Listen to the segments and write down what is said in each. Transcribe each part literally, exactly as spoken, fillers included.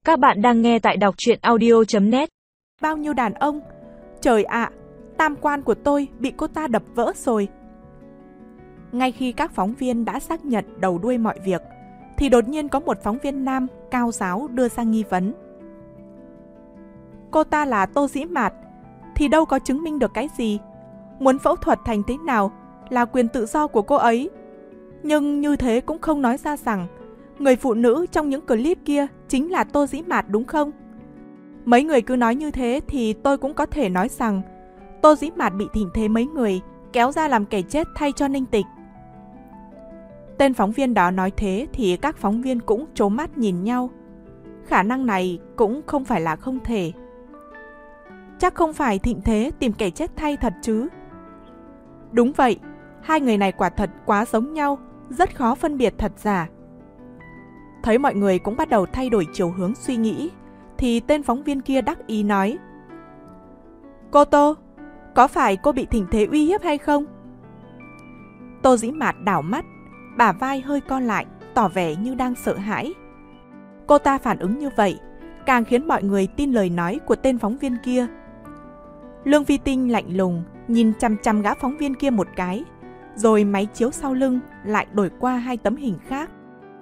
Các bạn đang nghe tại đọc truyện audio chấm net. Bao nhiêu đàn ông? Trời ạ, tam quan của tôi bị cô ta đập vỡ rồi. Ngay khi các phóng viên đã xác nhận đầu đuôi mọi việc, thì đột nhiên có một phóng viên nam cao giáo đưa ra nghi vấn. Cô ta là Tô Dĩ Mạt, thì đâu có chứng minh được cái gì. Muốn phẫu thuật thành thế nào là quyền tự do của cô ấy. Nhưng như thế cũng không nói ra rằng người phụ nữ trong những clip kia chính là Tô Dĩ Mạt đúng không? Mấy người cứ nói như thế thì tôi cũng có thể nói rằng Tô Dĩ Mạt bị thịnh thế mấy người kéo ra làm kẻ chết thay cho Ninh Tịch. Tên phóng viên đó nói thế thì các phóng viên cũng trố mắt nhìn nhau. Khả năng này cũng không phải là không thể. Chắc không phải thịnh thế tìm kẻ chết thay thật chứ? Đúng vậy, hai người này quả thật quá giống nhau, rất khó phân biệt thật giả. Thấy mọi người cũng bắt đầu thay đổi chiều hướng suy nghĩ, thì tên phóng viên kia đắc ý nói: Cô Tô, có phải cô bị thịnh thế uy hiếp hay không? Tô Dĩ Mạt đảo mắt, bả vai hơi co lại, tỏ vẻ như đang sợ hãi. Cô ta phản ứng như vậy, càng khiến mọi người tin lời nói của tên phóng viên kia. Lương Phi Tinh lạnh lùng nhìn chằm chằm gã phóng viên kia một cái, rồi máy chiếu sau lưng lại đổi qua hai tấm hình khác.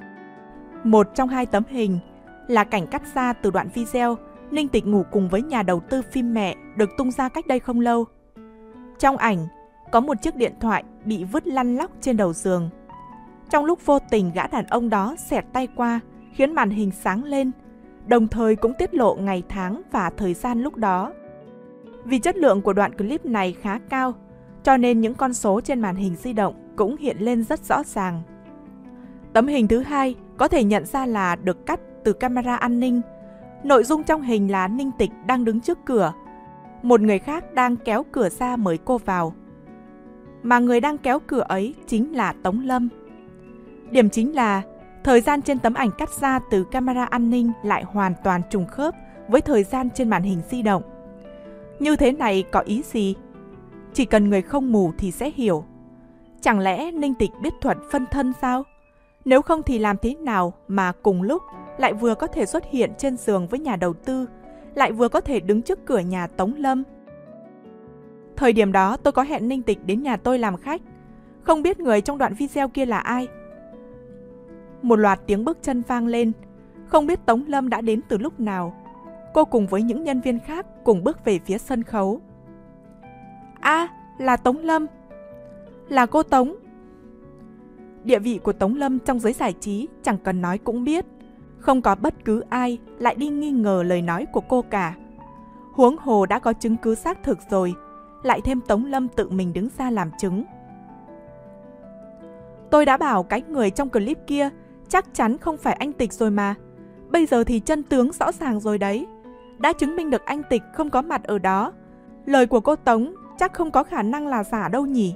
Một trong hai tấm hình là cảnh cắt ra từ đoạn video Ninh Tịch ngủ cùng với nhà đầu tư phim mẹ được tung ra cách đây không lâu. Trong ảnh có một chiếc điện thoại bị vứt lăn lóc trên đầu giường. Trong lúc vô tình gã đàn ông đó xẹt tay qua khiến màn hình sáng lên, đồng thời cũng tiết lộ ngày tháng và thời gian lúc đó. Vì chất lượng của đoạn clip này khá cao, cho nên những con số trên màn hình di động cũng hiện lên rất rõ ràng. Tấm hình thứ hai có thể nhận ra là được cắt từ camera an ninh. Nội dung trong hình là Ninh Tịch đang đứng trước cửa, một người khác đang kéo cửa ra mời cô vào. Mà người đang kéo cửa ấy chính là Tống Lâm. Điểm chính là thời gian trên tấm ảnh cắt ra từ camera an ninh lại hoàn toàn trùng khớp với thời gian trên màn hình di động. Như thế này có ý gì? Chỉ cần người không mù thì sẽ hiểu. Chẳng lẽ Ninh Tịch biết thuật phân thân sao? Nếu không thì làm thế nào mà cùng lúc lại vừa có thể xuất hiện trên giường với nhà đầu tư, lại vừa có thể đứng trước cửa nhà Tống Lâm? Thời điểm đó tôi có hẹn Ninh Tịch đến nhà tôi làm khách, không biết người trong đoạn video kia là ai. Một loạt tiếng bước chân vang lên, không biết Tống Lâm đã đến từ lúc nào. Cô cùng với những nhân viên khác cùng bước về phía sân khấu. À, là Tống Lâm. Là cô Tống. Địa vị của Tống Lâm trong giới giải trí chẳng cần nói cũng biết. Không có bất cứ ai lại đi nghi ngờ lời nói của cô cả. Huống hồ đã có chứng cứ xác thực rồi, lại thêm Tống Lâm tự mình đứng ra làm chứng. Tôi đã bảo cái người trong clip kia chắc chắn không phải anh Tịch rồi mà. Bây giờ thì chân tướng rõ ràng rồi đấy. Đã chứng minh được anh Tịch không có mặt ở đó. Lời của cô Tống chắc không có khả năng là giả đâu nhỉ.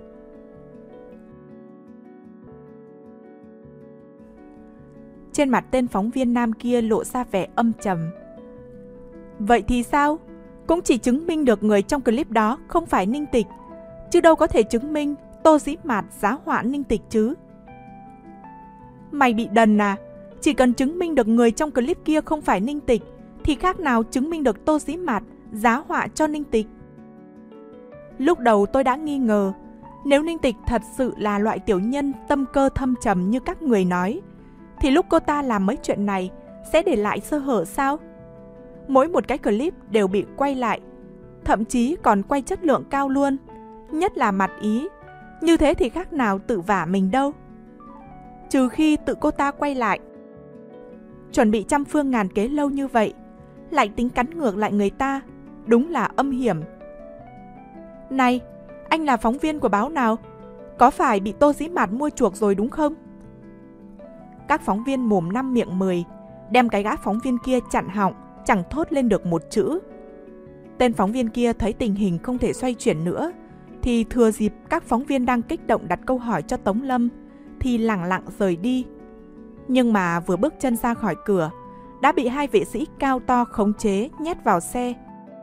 Trên mặt tên phóng viên nam kia lộ ra vẻ âm trầm. Vậy thì sao? Cũng chỉ chứng minh được người trong clip đó không phải Ninh Tịch, chứ đâu có thể chứng minh Tô Dĩ Mạt giá họa Ninh Tịch chứ. Mày bị đần à? Chỉ cần chứng minh được người trong clip kia không phải Ninh Tịch thì khác nào chứng minh được Tô Dĩ Mạt giá họa cho Ninh Tịch. Lúc đầu tôi đã nghi ngờ, nếu Ninh Tịch thật sự là loại tiểu nhân tâm cơ thâm trầm như các người nói, thì lúc cô ta làm mấy chuyện này sẽ để lại sơ hở sao? Mỗi một cái clip đều bị quay lại, thậm chí còn quay chất lượng cao luôn, nhất là mặt ý. Như thế thì khác nào tự vả mình đâu. Trừ khi tự cô ta quay lại. Chuẩn bị trăm phương ngàn kế lâu như vậy, lại tính cắn ngược lại người ta, đúng là âm hiểm. Này, anh là phóng viên của báo nào? Có phải bị Tô Dĩ Mạt mua chuộc rồi đúng không? Các phóng viên mồm năm miệng mười, đem cái gã phóng viên kia chặn họng, chẳng thốt lên được một chữ. Tên phóng viên kia thấy tình hình không thể xoay chuyển nữa, thì thừa dịp các phóng viên đang kích động đặt câu hỏi cho Tống Lâm, thì lẳng lặng rời đi. Nhưng mà vừa bước chân ra khỏi cửa, đã bị hai vệ sĩ cao to khống chế nhét vào xe.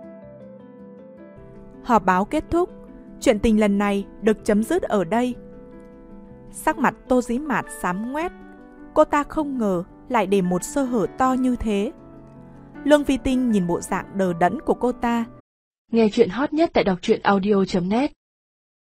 Họp báo kết thúc, chuyện tình lần này được chấm dứt ở đây. Sắc mặt Tô Dĩ Mạt xám ngoét, cô ta không ngờ lại để một sơ hở to như thế. Lương Phi Tinh nhìn bộ dạng đờ đẫn của cô ta. Nghe chuyện hot nhất tại đọc truyện audio chấm net.